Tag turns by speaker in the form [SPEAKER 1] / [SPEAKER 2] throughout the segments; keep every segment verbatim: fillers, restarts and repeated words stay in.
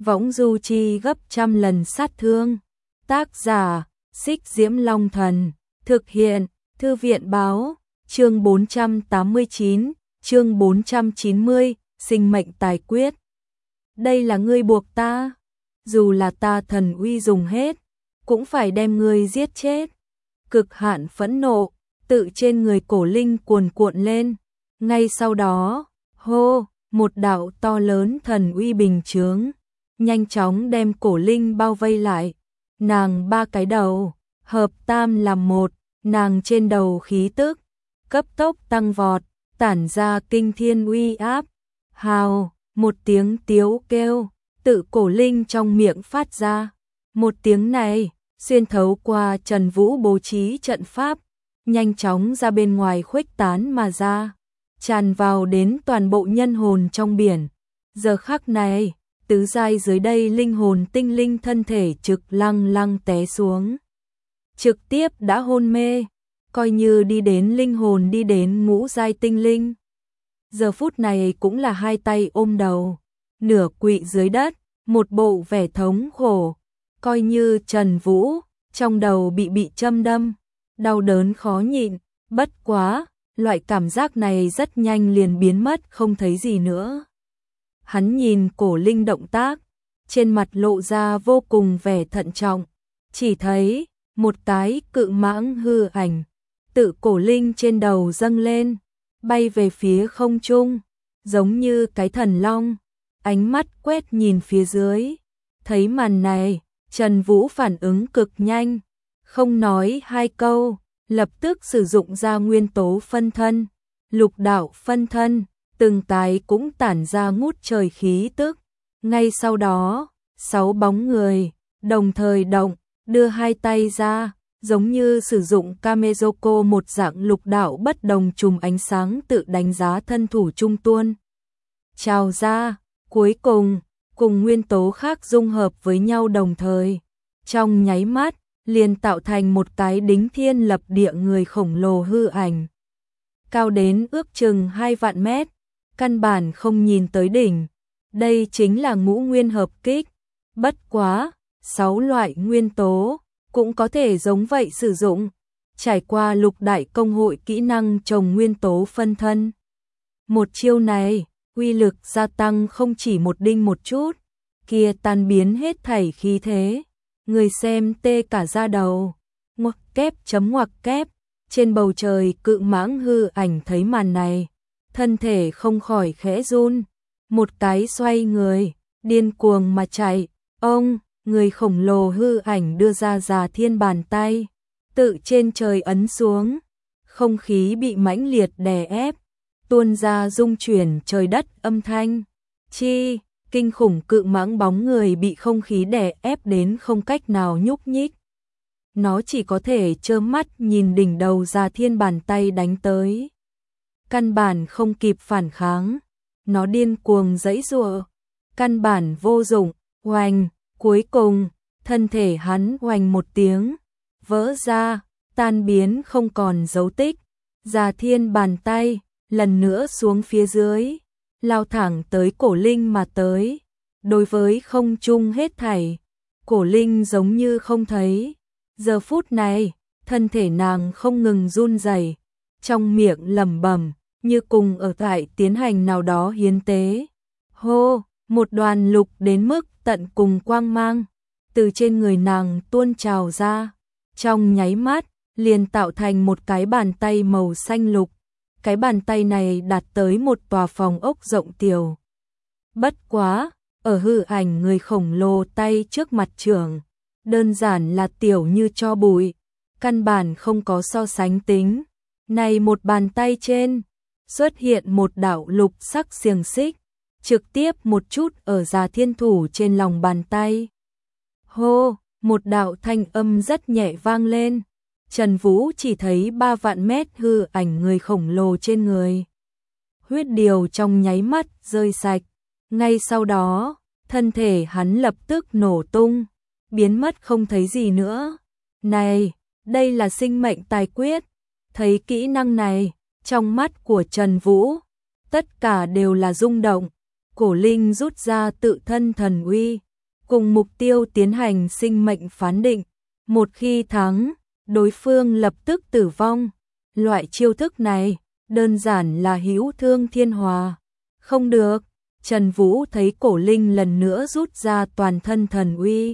[SPEAKER 1] võng du chi gấp trăm lần sát thương. Tác giả, Xích Diễm Long Thần, thực hiện, Thư viện Báo, chương bốn trăm tám mươi chín, chương bốn trăm chín mươi, sinh mệnh tài quyết. Đây là ngươi buộc ta, dù là ta thần uy dùng hết, cũng phải đem ngươi giết chết. Cực hạn phẫn nộ, tự trên người Cổ Linh cuồn cuộn lên, ngay sau đó, hô, một đạo to lớn thần uy bình chướng, nhanh chóng đem Cổ Linh bao vây lại. Nàng ba cái đầu, hợp tam làm một, nàng trên đầu khí tức, cấp tốc tăng vọt, tản ra kinh thiên uy áp. Hào, một tiếng tiếu kêu, tự Cổ Linh trong miệng phát ra. Một tiếng này, xuyên thấu qua Trần Vũ bố trí trận pháp, nhanh chóng ra bên ngoài khuếch tán mà ra, tràn vào đến toàn bộ nhân hồn trong biển. Giờ khắc này, tứ giai dưới đây linh hồn tinh linh thân thể trực lăng lăng té xuống. Trực tiếp đã hôn mê, coi như đi đến linh hồn đi đến ngũ giai tinh linh. Giờ phút này cũng là hai tay ôm đầu, nửa quỵ dưới đất, một bộ vẻ thống khổ, coi như Trần Vũ, trong đầu bị bị châm đâm, đau đớn khó nhịn, bất quá, loại cảm giác này rất nhanh liền biến mất không thấy gì nữa. Hắn nhìn Cổ Linh động tác, trên mặt lộ ra vô cùng vẻ thận trọng, chỉ thấy một cái cự mãng hư ảnh, tự Cổ Linh trên đầu dâng lên, bay về phía không trung, giống như cái thần long, ánh mắt quét nhìn phía dưới. Thấy màn này, Trần Vũ phản ứng cực nhanh, không nói hai câu, lập tức sử dụng ra nguyên tố phân thân, lục đạo phân thân, từng cái cũng tản ra ngút trời khí tức. Ngay sau đó, sáu bóng người, đồng thời động, đưa hai tay ra, giống như sử dụng Kamezoko một dạng lục đạo bất đồng chùm ánh sáng tự đánh giá thân thủ trung tuôn. Trào ra, cuối cùng, cùng nguyên tố khác dung hợp với nhau đồng thời. Trong nháy mắt, liền tạo thành một cái đính thiên lập địa người khổng lồ hư ảnh. Cao đến ước chừng hai vạn mét, căn bản không nhìn tới đỉnh. Đây chính là ngũ nguyên hợp kích. Bất quá, sáu loại nguyên tố cũng có thể giống vậy sử dụng. Trải qua lục đại công hội kỹ năng trồng nguyên tố phân thân. Một chiêu này, uy lực gia tăng không chỉ một đinh một chút, kia tan biến hết thảy khí thế. Người xem tê cả da đầu. Ngoặc kép chấm ngoặc kép, trên bầu trời cự mãng hư ảnh thấy màn này, thân thể không khỏi khẽ run, một cái xoay người, điên cuồng mà chạy. Ông, người khổng lồ hư ảnh đưa ra Già Thiên bàn tay, tự trên trời ấn xuống, không khí bị mãnh liệt đè ép, tuôn ra rung chuyển trời đất âm thanh. Chi, kinh khủng cự mãng bóng người bị không khí đè ép đến không cách nào nhúc nhích. Nó chỉ có thể trơ mắt nhìn đỉnh đầu Già Thiên bàn tay đánh tới. Căn bản không kịp phản kháng, nó điên cuồng giãy giụa, căn bản vô dụng. Oanh, cuối cùng, thân thể hắn oanh một tiếng, vỡ ra, tan biến không còn dấu tích. Già Thiên bàn tay, lần nữa xuống phía dưới, lao thẳng tới Cổ Linh mà tới. Đối với không trung hết thảy, Cổ Linh giống như không thấy. Giờ phút này, thân thể nàng không ngừng run rẩy, trong miệng lẩm bẩm, như cùng ở tại tiến hành nào đó hiến tế. Hô, một đoàn lục đến mức tận cùng quang mang, từ trên người nàng tuôn trào ra, trong nháy mắt, liền tạo thành một cái bàn tay màu xanh lục. Cái bàn tay này đạt tới một tòa phòng ốc rộng tiểu. Bất quá, ở hư ảnh người khổng lồ tay trước mặt trưởng, đơn giản là tiểu như tro bụi, căn bản không có so sánh tính. Này một bàn tay trên, xuất hiện một đạo lục sắc xiềng xích, trực tiếp một chút ở Già Thiên thủ trên lòng bàn tay. Hô, một đạo thanh âm rất nhẹ vang lên. Trần Vũ chỉ thấy ba vạn mét hư ảnh người khổng lồ trên người. Huyết điều trong nháy mắt rơi sạch. Ngay sau đó, thân thể hắn lập tức nổ tung, biến mất không thấy gì nữa. Này, đây là sinh mệnh tài quyết. Thấy kỹ năng này, trong mắt của Trần Vũ, tất cả đều là rung động. Cổ Linh rút ra tự thân thần uy, cùng mục tiêu tiến hành sinh mệnh phán định. Một khi thắng, đối phương lập tức tử vong. Loại chiêu thức này, đơn giản là hữu thương thiên hòa. Không được, Trần Vũ thấy Cổ Linh lần nữa rút ra toàn thân thần uy,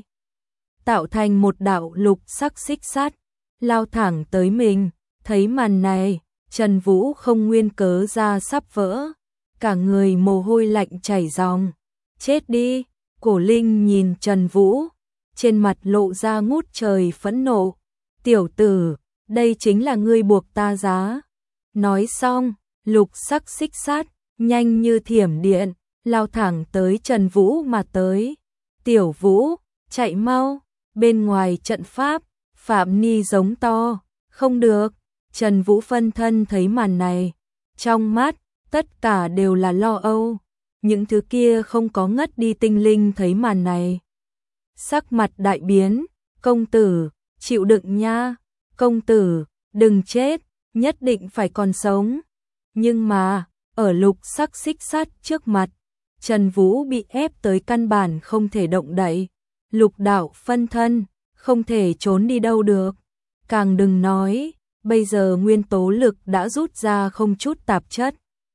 [SPEAKER 1] tạo thành một đạo lục sắc xích sắt, lao thẳng tới mình. Thấy màn này, Trần Vũ không nguyên cớ ra sắp vỡ, cả người mồ hôi lạnh chảy ròng. Chết đi, Cổ Linh nhìn Trần Vũ, trên mặt lộ ra ngút trời phẫn nộ. Tiểu tử, đây chính là ngươi buộc ta giá. Nói xong, lục sắc xích sắt, nhanh như thiểm điện, lao thẳng tới Trần Vũ mà tới. Tiểu Vũ, chạy mau, bên ngoài trận pháp, Phạm Ni giống to. Không được, Trần Vũ phân thân thấy màn này, trong mắt, tất cả đều là lo âu. Những thứ kia không có ngất đi tinh linh thấy màn này, sắc mặt đại biến. Công tử, chịu đựng nha, công tử, đừng chết, nhất định phải còn sống. Nhưng mà, ở lục sắc xích sắt trước mặt, Trần Vũ bị ép tới căn bản không thể động đậy. Lục đạo phân thân, không thể trốn đi đâu được. Càng đừng nói, bây giờ nguyên tố lực đã rút ra không chút tạp chất,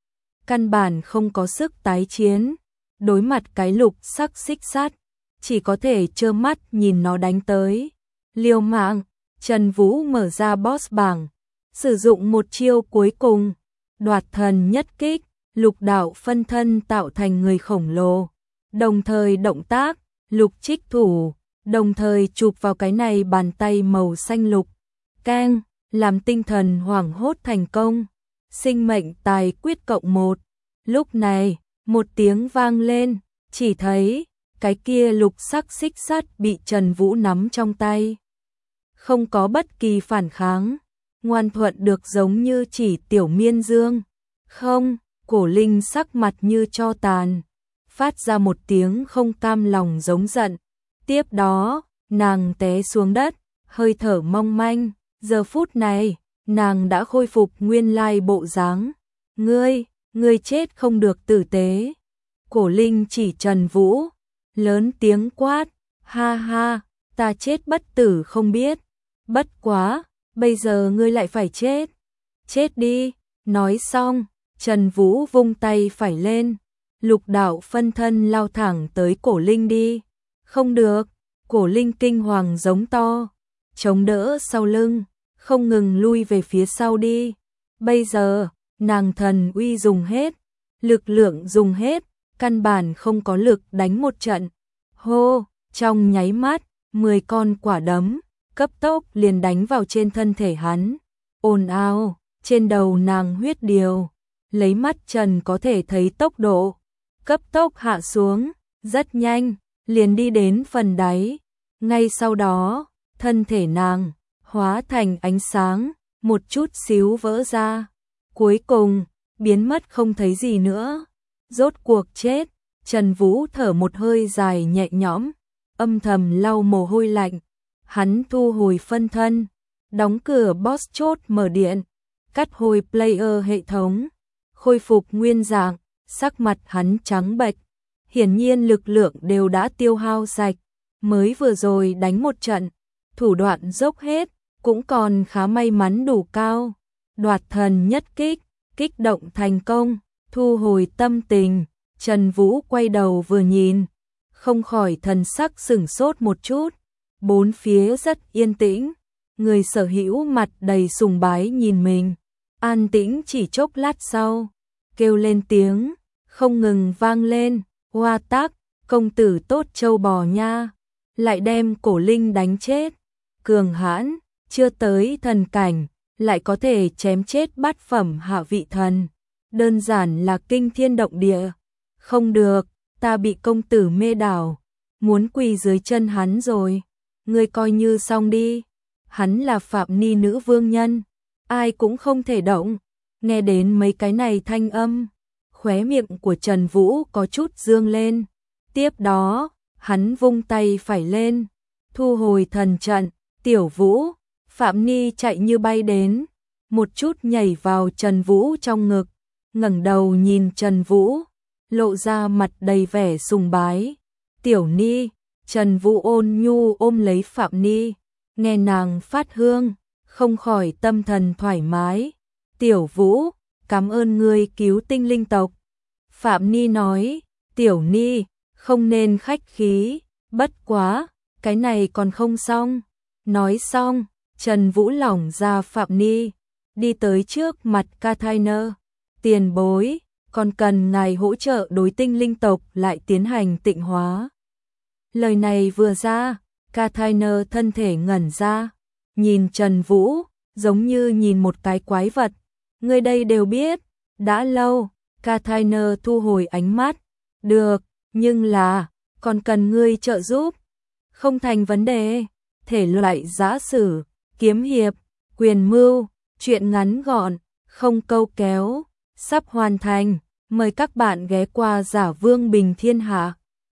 [SPEAKER 1] căn bản không có sức tái chiến. Đối mặt cái lục sắc xích sắt, chỉ có thể trơ mắt nhìn nó đánh tới. Liều mạng, Trần Vũ mở ra boss bảng, sử dụng một chiêu cuối cùng, đoạt thần nhất kích. Lục đạo phân thân tạo thành người khổng lồ, đồng thời động tác, lục trích thủ, đồng thời chụp vào cái này bàn tay màu xanh lục. Keng, làm tinh thần hoảng hốt thành công. Sinh mệnh tài quyết cộng một. Lúc này, một tiếng vang lên, chỉ thấy cái kia lục sắc xích sắt bị Trần Vũ nắm trong tay, không có bất kỳ phản kháng, ngoan thuận được giống như chỉ tiểu miên dương. Không, Cổ Linh sắc mặt như tro tàn, phát ra một tiếng không cam lòng giống giận. Tiếp đó, nàng té xuống đất, hơi thở mong manh. Giờ phút này, nàng đã khôi phục nguyên lai bộ dáng. Ngươi, ngươi chết không được tử tế. Cổ Linh chỉ Trần Vũ, lớn tiếng quát. Ha ha, ta chết bất tử không biết. Bất quá, bây giờ ngươi lại phải chết. Chết đi. Nói xong, Trần Vũ vung tay phải lên, lục đạo phân thân lao thẳng tới Cổ Linh đi. Không được, Cổ Linh kinh hoàng giống to, chống đỡ sau lưng, không ngừng lui về phía sau đi. Bây giờ, nàng thần uy dùng hết, lực lượng dùng hết, căn bản không có lực đánh một trận. Hô, trong nháy mắt, mười con quả đấm, cấp tốc liền đánh vào trên thân thể hắn. Ồn ào, trên đầu nàng huyết điều, lấy mắt trần có thể thấy tốc độ, cấp tốc hạ xuống, rất nhanh, liền đi đến phần đáy. Ngay sau đó, thân thể nàng hóa thành ánh sáng, một chút xíu vỡ ra, cuối cùng biến mất không thấy gì nữa. Rốt cuộc chết. Trần Vũ thở một hơi dài nhẹ nhõm, âm thầm lau mồ hôi lạnh. Hắn thu hồi phân thân, đóng cửa boss chốt mở điện, cắt hồi player hệ thống, khôi phục nguyên dạng. Sắc mặt hắn trắng bệch, hiển nhiên lực lượng đều đã tiêu hao sạch. Mới vừa rồi đánh một trận, thủ đoạn dốc hết, cũng còn khá may mắn đủ cao. Đoạt thần nhất kích, kích động thành công, thu hồi tâm tình. Trần Vũ quay đầu vừa nhìn, không khỏi thần sắc sửng sốt một chút. Bốn phía rất yên tĩnh, người sở hữu mặt đầy sùng bái nhìn mình. An tĩnh chỉ chốc lát sau, kêu lên tiếng không ngừng vang lên. Hoa Tác, công tử tốt châu bò nha, lại đem Cổ Linh đánh chết. Cường hãn, chưa tới thần cảnh, lại có thể chém chết bát phẩm hạ vị thần, đơn giản là kinh thiên động địa. Không được, ta bị công tử mê đảo, muốn quỳ dưới chân hắn rồi. Ngươi coi như xong đi, hắn là Phạm Ni nữ vương nhân, ai cũng không thể động. Nghe đến mấy cái này thanh âm, khóe miệng của Trần Vũ có chút dương lên. Tiếp đó, hắn vung tay phải lên, thu hồi thần trận. Tiểu Vũ, Phạm Ni chạy như bay đến, một chút nhảy vào Trần Vũ trong ngực, ngẩng đầu nhìn Trần Vũ, lộ ra mặt đầy vẻ sùng bái. Tiểu Ni, Trần Vũ ôn nhu ôm lấy Phạm Ni, nghe nàng phát hương, không khỏi tâm thần thoải mái. Tiểu Vũ, cảm ơn ngươi cứu tinh linh tộc. Phạm Ni nói, Tiểu Ni, không nên khách khí, bất quá, cái này còn không xong. Nói xong, Trần Vũ lỏng ra Phạm Ni, đi tới trước mặt Cathainer. Tiền bối, còn cần ngài hỗ trợ đối tinh linh tộc lại tiến hành tịnh hóa. Lời này vừa ra, Cathainer thân thể ngẩn ra, nhìn Trần Vũ, giống như nhìn một cái quái vật. Người đây đều biết, đã lâu, Cathainer thu hồi ánh mắt. Được, nhưng là, còn cần ngươi trợ giúp. Không thành vấn đề, thể loại giã sử, kiếm hiệp, quyền mưu, truyện ngắn gọn, không câu kéo, sắp hoàn thành. Mời các bạn ghé qua Giả Vương Bình Thiên Hạ.